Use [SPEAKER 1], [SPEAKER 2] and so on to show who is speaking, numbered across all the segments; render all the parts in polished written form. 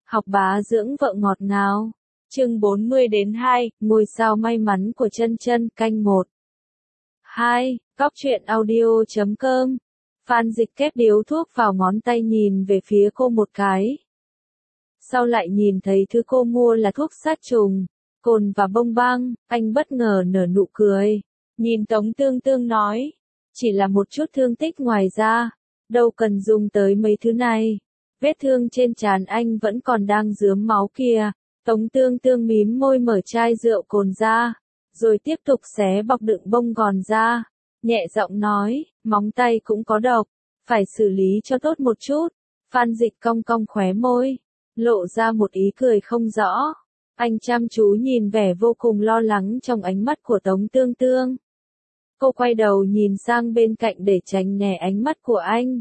[SPEAKER 1] Học bá dưỡng vợ ngọt ngào. Chương 40-2, ngôi sao may mắn của Chân Chân, canh 1. 2. Góc truyện audio.com. Phan Dịch kép điếu thuốc vào ngón tay nhìn về phía cô một cái. Sau lại nhìn thấy thứ cô mua là thuốc sát trùng, cồn và bông băng, anh bất ngờ nở nụ cười. Nhìn Tống Tương Tương nói, chỉ là một chút thương tích ngoài da, đâu cần dùng tới mấy thứ này. Vết thương trên trán anh vẫn còn đang rướm máu kìa. Tống Tương Tương mím môi mở chai rượu cồn ra, rồi tiếp tục xé bọc đựng bông gòn ra, nhẹ giọng nói, móng tay cũng có độc, phải xử lý cho tốt một chút. Phan Dịch cong cong khóe môi, lộ ra một ý cười không rõ. Anh chăm chú nhìn vẻ vô cùng lo lắng trong ánh mắt của Tống Tương Tương. Cô quay đầu nhìn sang bên cạnh để tránh né ánh mắt của anh.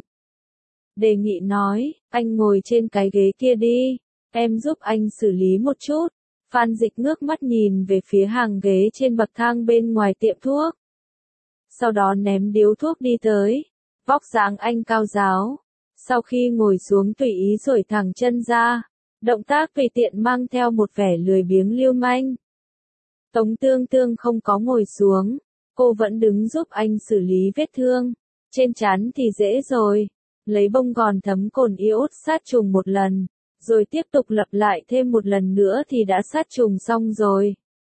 [SPEAKER 1] Đề nghị nói, anh ngồi trên cái ghế kia đi, em giúp anh xử lý một chút. Phan Dịch ngước mắt nhìn về phía hàng ghế trên bậc thang bên ngoài tiệm thuốc. Sau đó ném điếu thuốc đi tới. Vóc dáng anh cao ráo. Sau khi ngồi xuống tùy ý duỗi thẳng chân ra. Động tác tùy tiện mang theo một vẻ lười biếng lưu manh. Tống Tương Tương không có ngồi xuống. Cô vẫn đứng giúp anh xử lý vết thương. Trên trán thì dễ rồi. Lấy bông gòn thấm cồn iốt sát trùng một lần, rồi tiếp tục lặp lại thêm một lần nữa thì đã sát trùng xong rồi.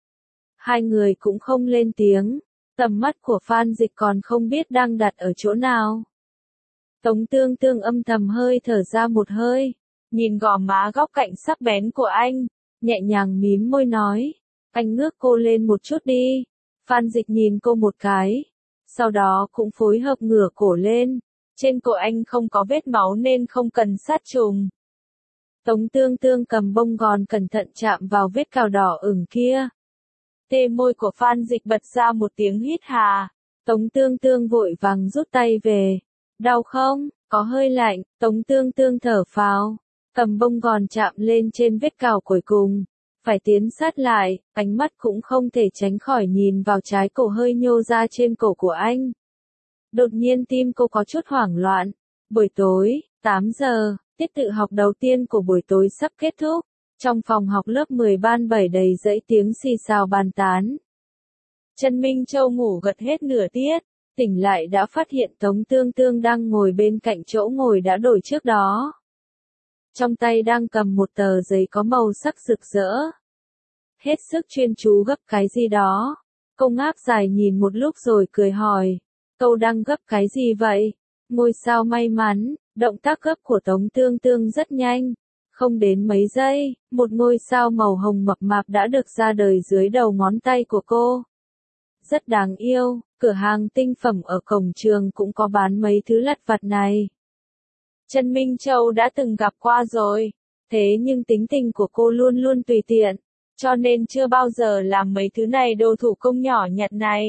[SPEAKER 1] Hai người cũng không lên tiếng, tầm mắt của Phan Dịch còn không biết đang đặt ở chỗ nào. Tống Tương Tương âm thầm hơi thở ra một hơi, nhìn gò má góc cạnh sắc bén của anh, nhẹ nhàng mím môi nói, anh ngước cô lên một chút đi. Phan Dịch nhìn cô một cái, sau đó cũng phối hợp ngửa cổ lên. Trên cổ anh không có vết máu nên không cần sát trùng. Tống Tương Tương cầm bông gòn cẩn thận chạm vào vết cào đỏ ửng kia. Tê môi của Phan Dịch bật ra một tiếng hít hà. Tống Tương Tương vội vàng rút tay về. Đau không? Có hơi lạnh. Tống Tương Tương thở phào. Cầm bông gòn chạm lên trên vết cào cuối cùng. Phải tiến sát lại, ánh mắt cũng không thể tránh khỏi nhìn vào trái cổ hơi nhô ra trên cổ của anh. Đột nhiên tim cô có chút hoảng loạn. Buổi tối, 8 giờ, tiết tự học đầu tiên của buổi tối sắp kết thúc. Trong phòng học lớp 10 ban 7 đầy dẫy tiếng xì xào bàn tán. Trần Minh Châu ngủ gật hết nửa tiết, tỉnh lại đã phát hiện Tống Tương Tương đang ngồi bên cạnh chỗ ngồi đã đổi trước đó. Trong tay đang cầm một tờ giấy có màu sắc rực rỡ. Hết sức chuyên chú gấp cái gì đó. Cô ngáp dài nhìn một lúc rồi cười hỏi. Cậu đang gấp cái gì vậy? Ngôi sao may mắn. Động tác gấp của Tống Tương Tương rất nhanh. Không đến mấy giây, một ngôi sao màu hồng mập mạp đã được ra đời dưới đầu ngón tay của cô. Rất đáng yêu, cửa hàng tinh phẩm ở cổng trường cũng có bán mấy thứ lặt vặt này. Trần Minh Châu đã từng gặp qua rồi, thế nhưng tính tình của cô luôn luôn tùy tiện, cho nên chưa bao giờ làm mấy thứ này đồ thủ công nhỏ nhặt này.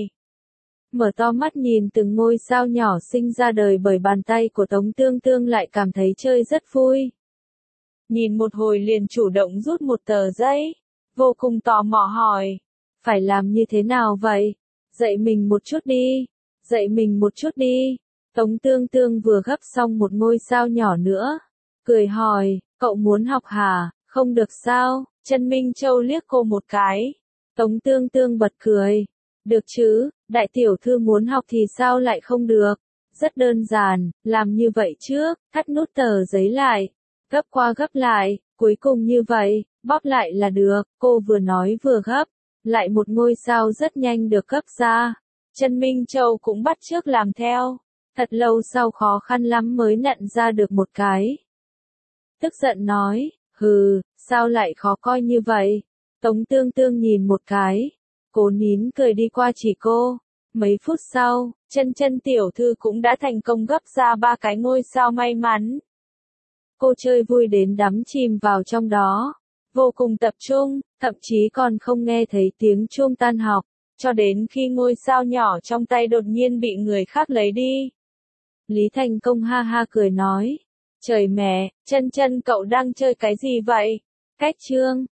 [SPEAKER 1] Mở to mắt nhìn từng ngôi sao nhỏ sinh ra đời bởi bàn tay của Tống Tương Tương lại cảm thấy chơi rất vui. Nhìn một hồi liền chủ động rút một tờ giấy, vô cùng tò mò hỏi, phải làm như thế nào vậy? Dạy mình một chút đi, dạy mình một chút đi. Tống Tương Tương vừa gấp xong một ngôi sao nhỏ nữa, cười hỏi, cậu muốn học hả? Không được sao? Trần Minh Châu liếc cô một cái. Tống Tương Tương bật cười. Được chứ, đại tiểu thư muốn học thì sao lại không được? Rất đơn giản, làm như vậy trước, thắt nút tờ giấy lại, gấp qua gấp lại, cuối cùng như vậy, bóp lại là được. Cô vừa nói vừa gấp, lại một ngôi sao rất nhanh được gấp ra. Trần Minh Châu cũng bắt chước làm theo. Thật lâu sau khó khăn lắm mới nặn ra được một cái. Tức giận nói, hừ, sao lại khó coi như vậy? Tống Tương Tương nhìn một cái. Cố nín cười đi qua chỉ cô. Mấy phút sau, Chân Chân tiểu thư cũng đã thành công gấp ra 3 cái ngôi sao may mắn. Cô chơi vui đến đắm chìm vào trong đó, vô cùng tập trung, thậm chí còn không nghe thấy tiếng chuông tan học, cho đến khi ngôi sao nhỏ trong tay đột nhiên bị người khác lấy đi. Lý Thành Công ha ha cười nói, trời mẹ, Chân Chân cậu đang chơi cái gì vậy? Cách chương.